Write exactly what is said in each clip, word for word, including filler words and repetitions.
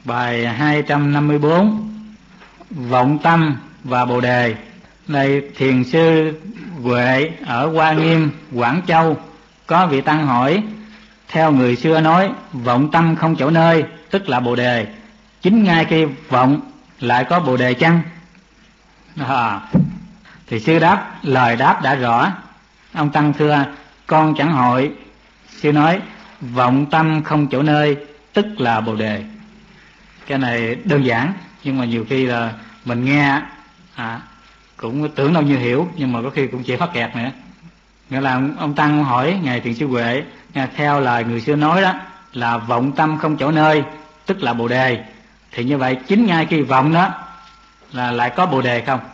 Bài hai trăm năm mươi bốn, vọng tâm và bồ đề. Đây thiền sư Huệ ở Hoa Nghiêm, Quảng Châu có vị tăng hỏi: theo người xưa nói vọng tâm không chỗ nơi, tức là bồ đề, chính ngay khi vọng lại có bồ đề chăng? À, thì sư đáp: lời đáp đã rõ. Ông tăng thưa: con chẳng hỏi. Sư nói: vọng tâm không chỗ nơi, tức là bồ đề. Cái này đơn giản, nhưng mà nhiều khi là mình nghe à, cũng tưởng đâu như hiểu, nhưng mà có khi cũng chỉ mắc kẹt nữa. Nghĩa là ông tăng hỏi ngài thiền sư Huệ: theo lời người xưa nói đó là vọng tâm không chỗ nơi, tức là bồ đề, thì như vậy chính ngay khi vọng đó là lại có bồ đề không?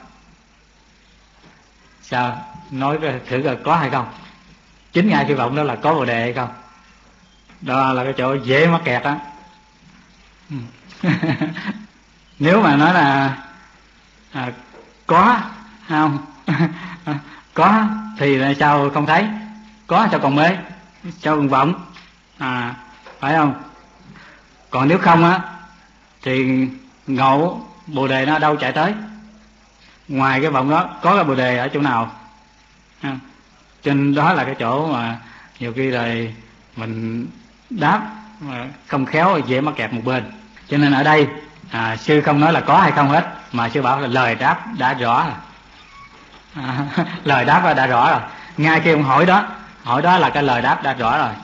Sao? Nói thử coi có hay không? Chính ngay khi vọng đó là có bồ đề hay không? Đó là cái chỗ dễ mắc kẹt đó. Nếu mà nói là à, có không có thì là sao không thấy? Có sao còn mê? Sao còn vọng? À, phải không? Còn nếu không á thì ngộ bồ đề nó đâu chạy tới? Ngoài cái vọng đó có cái bồ đề ở chỗ nào? À, cho nên đó là cái chỗ mà nhiều khi là mình đáp mà không khéo dễ mắc kẹt một bên. Cho nên ở đây à, sư không nói là có hay không hết, mà sư bảo là lời đáp đã rõ rồi. À, lời đáp đã rõ rồi. Ngay khi ông hỏi đó, hỏi đó là cái lời đáp đã rõ rồi.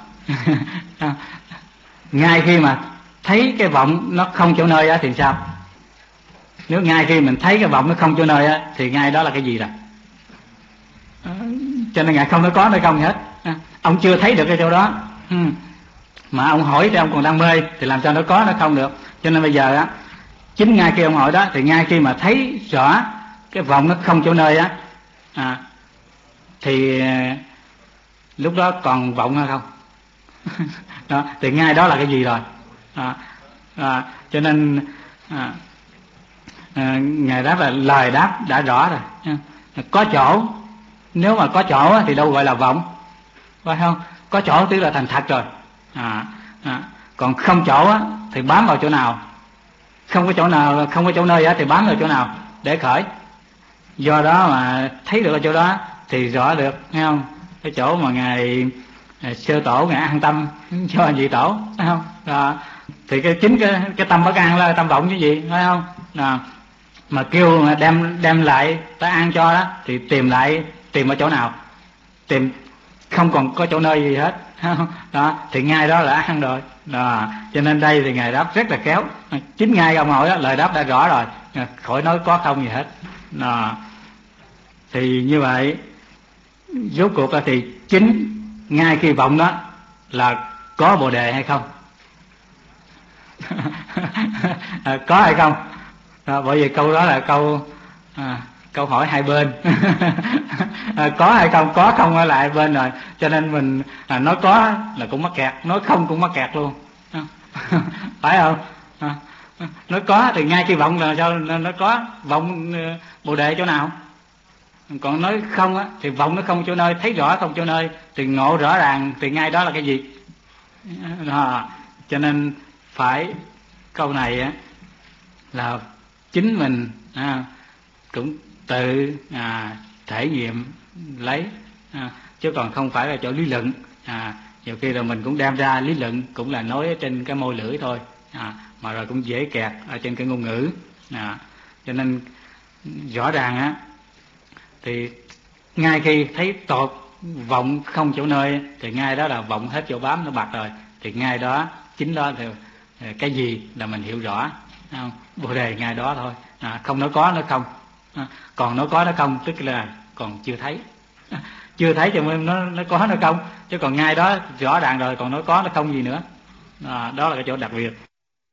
Ngay khi mà thấy cái vọng nó không chỗ nơi á thì sao? Nếu ngay khi mình thấy cái vọng nó không chỗ nơi á thì ngay đó là cái gì rồi? À, cho nên ngài không nói có nói không gì hết. À, ông chưa thấy được cái chỗ đó. Ừ. Mà ông hỏi thì ông còn đang mê, thì làm sao nó có nó không được. Cho nên bây giờ á, chính ngay khi ông hỏi đó, thì ngay khi mà thấy rõ cái vọng nó không chỗ nơi á à, thì lúc đó còn vọng hay không? Đó, thì ngay đó là cái gì rồi? À, à, cho nên à, à, ngài đáp là lời đáp đã rõ rồi. À, có chỗ, nếu mà có chỗ á, thì đâu gọi là vọng, phải không? Có chỗ tức là thành thật rồi. À, à, còn không chỗ á, thì bám vào chỗ nào? Không có chỗ nào, không có chỗ nơi á, thì bám vào chỗ nào để khởi? Do đó mà thấy được ở chỗ đó thì rõ được, thấy không? Cái chỗ mà ngài sơ tổ ngài an tâm cho vị tổ, thấy không? Đó. Thì cái chính cái cái tâm bất an là tâm vọng chứ gì, thấy không? Đó. Mà kêu mà đem đem lại tới an cho đó thì tìm lại, tìm ở chỗ nào? Tìm không còn có chỗ nơi gì hết. Đó, thì ngay đó là ăn rồi. Đó, cho nên đây thì ngài đáp rất là khéo. Chính ngay ông hỏi đó, lời đáp đã rõ rồi, khỏi nói có không gì hết. Đó. Thì như vậy rốt cuộc là thì chính ngay khi vọng đó là có bồ đề hay không? À, có hay không? Đó, bởi vì câu đó là câu à, câu hỏi hai bên. À, có hay không? Có không ở lại bên rồi. Cho nên mình à, nói có là cũng mắc kẹt, nói không cũng mắc kẹt luôn. Phải không? À, nói có thì ngay khi vọng là sao? Nó có vọng bồ đề chỗ nào? Còn nói không á thì vọng nó không chỗ nơi, thấy rõ không chỗ nơi, thì ngộ rõ ràng thì ngay đó là cái gì? Đó. Cho nên phải câu này á là chính mình à, cũng tự à, thể nghiệm lấy, à, chứ còn không phải là chỗ lý luận. À, nhiều khi là mình cũng đem ra lý luận, cũng là nói trên cái môi lưỡi thôi, à, mà rồi cũng dễ kẹt ở trên cái ngôn ngữ. À, cho nên rõ ràng á thì ngay khi thấy tột vọng không chỗ nơi thì ngay đó là vọng hết chỗ bám nó bạc rồi, thì ngay đó chính đó thì cái gì là mình hiểu rõ, không? Bồ đề ngay đó thôi. À, không nói có nói không, à, còn nói có nói không tức là còn chưa thấy. À, chưa thấy cho nên nó nó có nó không, chứ còn ngay đó rõ ràng rồi, còn nói có nó không gì nữa. À, đó là cái chỗ đặc biệt.